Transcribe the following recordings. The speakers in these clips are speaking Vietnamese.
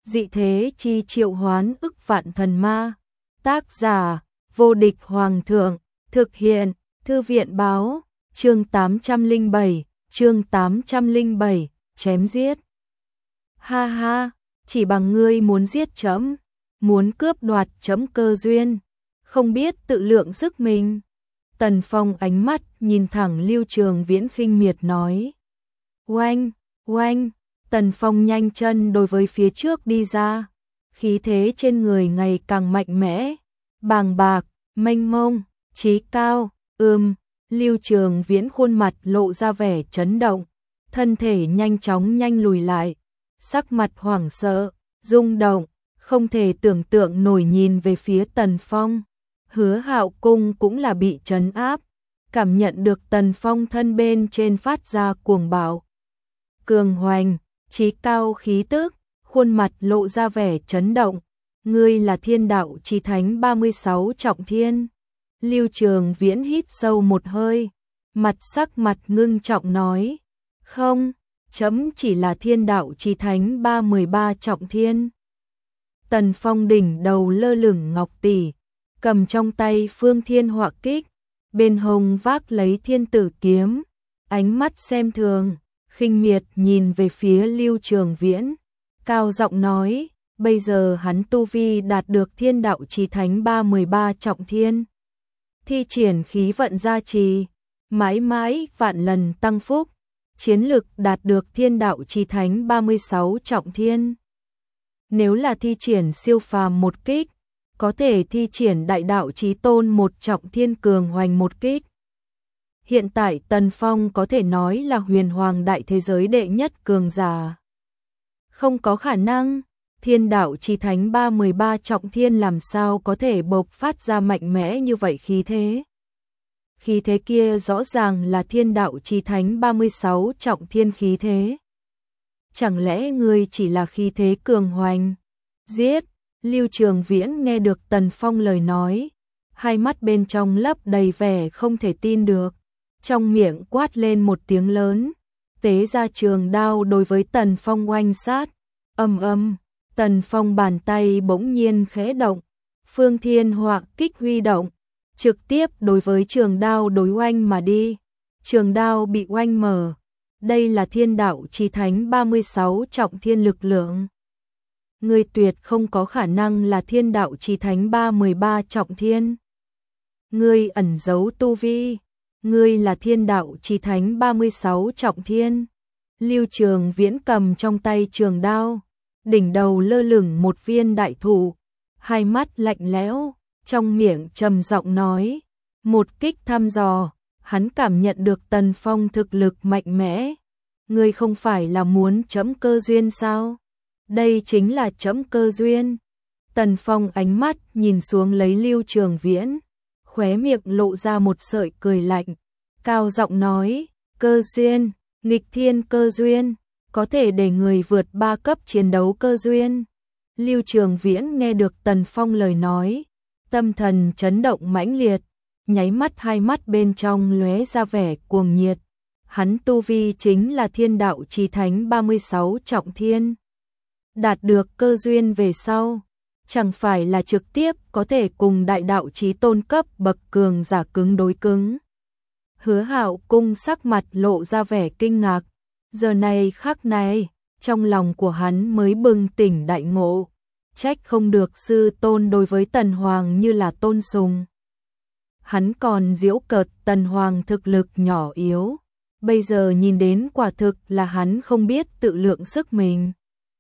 dị thế chi triệu hoán ức vạn thần ma. Tác giả, vô địch hoàng thượng, thực hiện, thư viện báo, chương 807, chém giết. Ha ha, chỉ bằng ngươi muốn giết trẫm, muốn cướp đoạt trẫm cơ duyên, không biết tự lượng sức mình. Tần Phong ánh mắt nhìn thẳng Lưu Trường Viễn khinh miệt nói. Oanh, oanh, Tần Phong nhanh chân đối với phía trước đi ra, khí thế trên người ngày càng mạnh mẽ, bàng bạc, mênh mông, chí cao. Lưu Trường Viễn khuôn mặt lộ ra vẻ chấn động, thân thể nhanh chóng lùi lại, sắc mặt hoảng sợ, rung động, không thể tưởng tượng nổi nhìn về phía Tần Phong. Hứa Hạo Cung cũng là bị trấn áp, cảm nhận được Tần Phong thân bên trên phát ra cuồng bạo, cường hoành, chí cao khí tức, khuôn mặt lộ ra vẻ chấn động. Ngươi là Thiên Đạo Chí Thánh 36 trọng thiên. Lưu Trường Viễn hít sâu một hơi, sắc mặt ngưng trọng nói. Không, chấm chỉ là Thiên Đạo Chí Thánh 13 trọng thiên. Tần Phong đỉnh đầu lơ lửng ngọc tỷ, cầm trong tay Phương Thiên Họa Kích, bên hông vác lấy Thiên Tử kiếm, ánh mắt xem thường, khinh miệt nhìn về phía Lưu Trường Viễn, cao giọng nói, bây giờ hắn tu vi đạt được Thiên Đạo Chí Thánh 13 trọng thiên, thi triển khí vận gia trì, mãi mãi vạn lần tăng phúc, chiến lực đạt được Thiên Đạo Chí Thánh 36 trọng thiên. Nếu là thi triển siêu phàm một kích, có thể thi triển Đại Đạo Chí Tôn một trọng thiên cường hoành một kích. Hiện tại Tần Phong có thể nói là huyền hoàng đại thế giới đệ nhất cường giả. Không có khả năng, Thiên Đạo Chí Thánh 13 trọng thiên làm sao có thể bộc phát ra mạnh mẽ như vậy khí thế. Khí thế kia rõ ràng là Thiên Đạo Chí Thánh 36 trọng thiên khí thế. Chẳng lẽ ngươi chỉ là khí thế cường hoành? Giết! Lưu Trường Viễn nghe được Tần Phong lời nói, hai mắt bên trong lấp đầy vẻ không thể tin được, trong miệng quát lên một tiếng lớn, tế ra trường đao đối với Tần Phong oanh sát. Tần Phong bàn tay bỗng nhiên khẽ động, Phương Thiên Họa Kích huy động, trực tiếp đối với trường đao đối oanh mà đi. Trường đao bị oanh mở, đây là Thiên Đạo Chí Thánh 36 trọng thiên lực lượng. Ngươi tuyệt không có khả năng là Thiên Đạo Chí Thánh 13 trọng thiên. Ngươi ẩn giấu tu vi, ngươi là Thiên Đạo Chí Thánh 36 trọng thiên. Lưu Trường Viễn cầm trong tay trường đao, đỉnh đầu lơ lửng một viên đại thụ, hai mắt lạnh lẽo, trong miệng trầm giọng nói, một kích thăm dò. Hắn cảm nhận được Tần Phong thực lực mạnh mẽ. Ngươi không phải là muốn chấm cơ duyên sao? Đây chính là chấm cơ duyên. Tần Phong ánh mắt nhìn xuống lấy Lưu Trường Viễn, khóe miệng lộ ra một sợi cười lạnh, cao giọng nói, cơ duyên, nghịch thiên cơ duyên, có thể để người vượt 3 cấp chiến đấu cơ duyên. Lưu Trường Viễn nghe được Tần Phong lời nói, tâm thần chấn động mãnh liệt, nháy mắt hai mắt bên trong lóe ra vẻ cuồng nhiệt. Hắn tu vi chính là Thiên Đạo Chí Thánh 36 trọng thiên. Đạt được cơ duyên về sau, chẳng phải là trực tiếp có thể cùng Đại Đạo Chí Tôn cấp bậc cường giả cứng đối cứng. Hứa Hạo Cung sắc mặt lộ ra vẻ kinh ngạc, giờ này khắc này, trong lòng của hắn mới bừng tỉnh đại ngộ, trách không được sư tôn đối với Tần Hoàng như là tôn sùng. Hắn còn giễu cợt Tần Hoàng thực lực nhỏ yếu, bây giờ nhìn đến quả thực là hắn không biết tự lượng sức mình.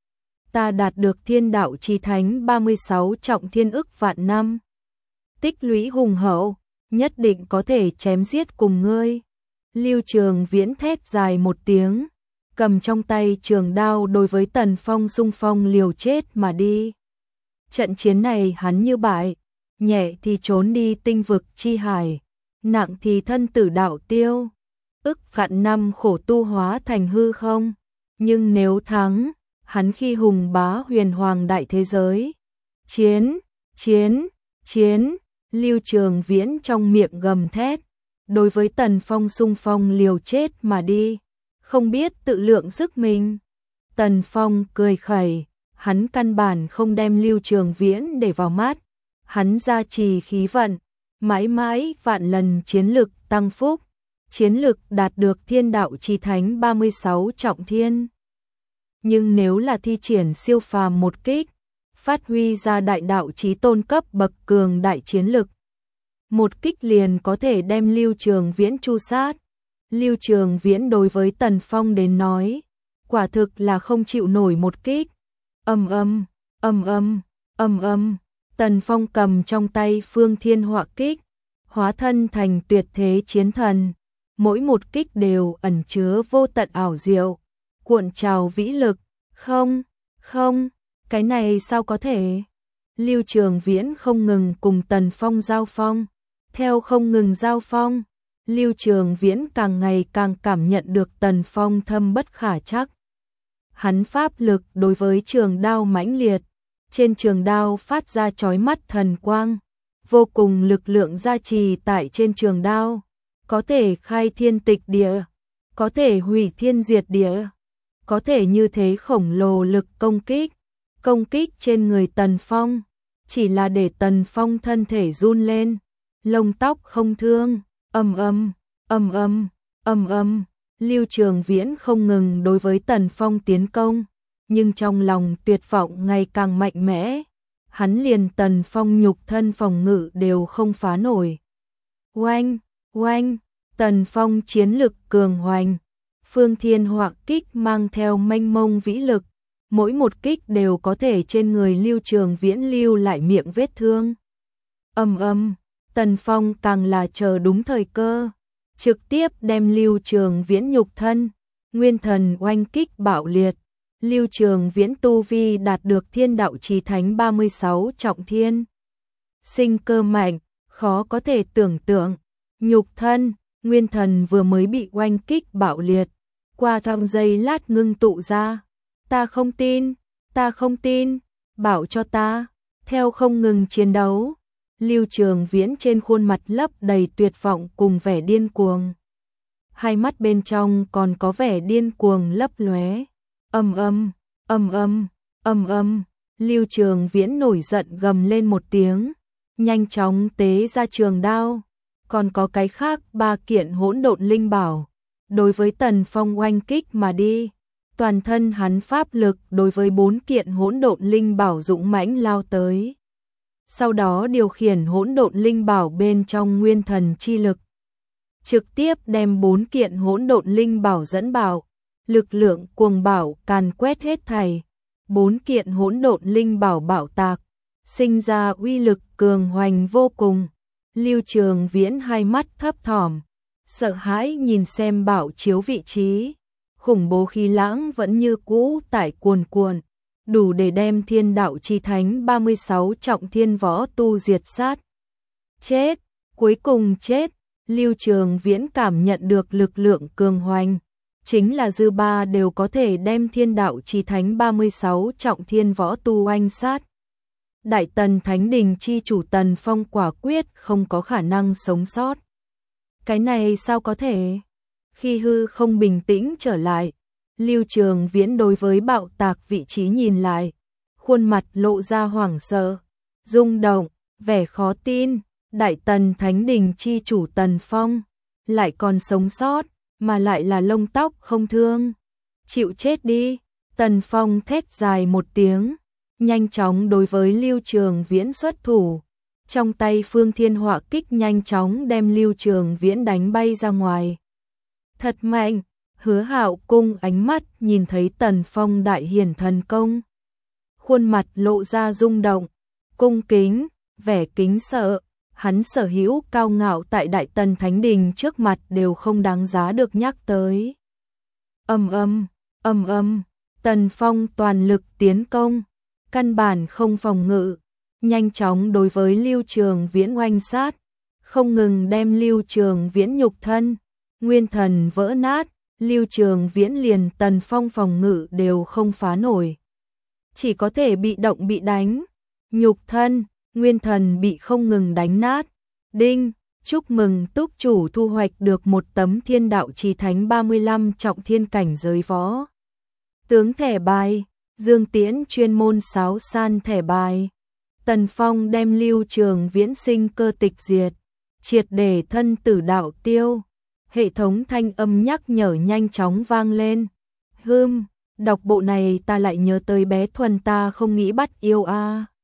Ta đạt được Thiên Đạo Chí Thánh 36 trọng thiên ức vạn năm, tích lũy hùng hậu, nhất định có thể chém giết cùng ngươi. Lưu Trường Viễn thét dài một tiếng, cầm trong tay trường đao đối với Tần Phong xung phong liều chết mà đi. Trận chiến này hắn như bại, nhẹ thì trốn đi tinh vực chi hải, nặng thì thân tử đạo tiêu, ức vạn năm khổ tu hóa thành hư không. Nhưng nếu thắng, hắn khi hùng bá huyền hoàng đại thế giới. Chiến, chiến, chiến, Lưu Trường Viễn trong miệng gầm thét, đối với Tần Phong xung phong liều chết mà đi, không biết tự lượng sức mình. Tần Phong cười khẩy, hắn căn bản không đem Lưu Trường Viễn để vào mắt, hắn gia trì khí vận, mãi mãi vạn lần chiến lực tăng phúc, chiến lực đạt được thiên đạo chi thánh 36 trọng thiên. Nhưng nếu là thi triển siêu phàm một kích, phát huy ra đại đạo chí tôn cấp bậc cường đại chiến lực, một kích liền có thể đem Lưu Trường Viễn tru sát. Lưu Trường Viễn đối với Tần Phong đến nói, quả thực là không chịu nổi một kích. Tần Phong cầm trong tay Phương Thiên Họa Kích, hóa thân thành tuyệt thế chiến thần, mỗi một kích đều ẩn chứa vô tận ảo diệu, cuộn trào vĩ lực. Không, cái này sao có thể? Lưu Trường Viễn không ngừng cùng Tần Phong giao phong, theo không ngừng giao phong, Lưu Trường Viễn càng ngày càng cảm nhận được Tần Phong thâm bất khả trắc. Hắn pháp lực đối với trường đao mãnh liệt, trên trường đao phát ra chói mắt thần quang, vô cùng lực lượng gia trì tại trên trường đao, có thể khai thiên tịch địa, có thể hủy thiên diệt địa, có thể như thế khổng lồ lực công kích trên người Tần Phong, chỉ là để Tần Phong thân thể run lên, lông tóc không thương. Lưu Trường Viễn không ngừng đối với Tần Phong tiến công, nhưng trong lòng tuyệt vọng ngày càng mạnh mẽ, hắn liền Tần Phong nhục thân phòng ngự đều không phá nổi. Oanh, Tần Phong chiến lực cường hoành, Phương Thiên Họa Kích mang theo mênh mông vĩ lực, mỗi một kích đều có thể trên người Lưu Trường Viễn lưu lại miệng vết thương. Tần Phong càng là chờ đúng thời cơ, trực tiếp đem Lưu Trường Viễn nhục thân, nguyên thần oanh kích bạo liệt. Lưu Trường Viễn tu vi đạt được thiên đạo chí thánh 36 trọng thiên. Sinh cơ mạnh, khó có thể tưởng tượng, nhục thân, nguyên thần vừa mới bị oanh kích bạo liệt, qua trong giây lát ngưng tụ ra. Ta không tin, bảo cho ta, theo không ngừng chiến đấu. Lưu Trường Viễn trên khuôn mặt lấp đầy tuyệt vọng cùng vẻ điên cuồng. Hai mắt bên trong còn có vẻ điên cuồng lấp lóe. Lưu Trường Viễn nổi giận gầm lên một tiếng, nhanh chóng tế ra trường đao, còn có cái khác 3 kiện hỗn độn linh bảo, đối với Tần Phong oanh kích mà đi. Toàn thân hắn pháp lực đối với 4 kiện hỗn độn linh bảo dũng mãnh lao tới. Sau đó điều khiển hỗn độn linh bảo bên trong nguyên thần chi lực, trực tiếp đem 4 kiện hỗn độn linh bảo dẫn bảo, lực lượng cuồng bảo càn quét hết thảy. 4 kiện hỗn độn linh bảo bảo tạc, sinh ra uy lực cường hoành vô cùng. Lưu Trường Viễn hai mắt thấp thỏm, sợ hãi nhìn xem bảo chiếu vị trí, khủng bố khí lãng vẫn như cũ tại cuồn cuộn, đủ để đem thiên đạo chi thánh 36 trọng thiên võ tu diệt sát. Chết, cuối cùng chết. Lưu Trường Viễn cảm nhận được lực lượng cường hoành, chính là dư ba đều có thể đem thiên đạo chi thánh 36 trọng thiên võ tu oanh sát. Đại Tần Thánh Đình chi chủ Tần Phong quả quyết không có khả năng sống sót. Cái này sao có thể? Khi hư không bình tĩnh trở lại, Lưu Trường Viễn đối với bạo tạc vị trí nhìn lại, khuôn mặt lộ ra hoảng sợ, rung động, vẻ khó tin. Đại Tần Thánh Đình chi chủ Tần Phong lại còn sống sót, mà lại là lông tóc không thương. Chịu chết đi. Tần Phong thét dài một tiếng, nhanh chóng đối với Lưu Trường Viễn xuất thủ. Trong tay Phương Thiên Họa Kích nhanh chóng đem Lưu Trường Viễn đánh bay ra ngoài. Thật mạnh. Hứa Hạo cung ánh mắt nhìn thấy Tần Phong đại hiển thần công, khuôn mặt lộ ra rung động, cung kính, vẻ kính sợ. Hắn sở hữu cao ngạo tại Đại Tần Thánh Đình trước mặt đều không đáng giá được nhắc tới. Tần Phong toàn lực tiến công, căn bản không phòng ngự, nhanh chóng đối với Lưu Trường Viễn oanh sát, không ngừng đem Lưu Trường Viễn nhục thân, nguyên thần vỡ nát. Lưu Trường Viễn liền Tần Phong phòng ngự đều không phá nổi, chỉ có thể bị động bị đánh, nhục thân, nguyên thần bị không ngừng đánh nát. Đinh, chúc mừng túc chủ thu hoạch được một tấm thiên đạo chí thánh 35 trọng thiên cảnh giới võ tướng thẻ bài. Dương Tiễn chuyên môn sáo san thẻ bài. Tần Phong đem Lưu Trường Viễn sinh cơ tịch diệt, triệt để thân tử đạo tiêu. Hệ thống thanh âm nhắc nhở nhanh chóng vang lên. Đọc bộ này ta lại nhớ tới bé Thuần ta không nghĩ bắt yêu a.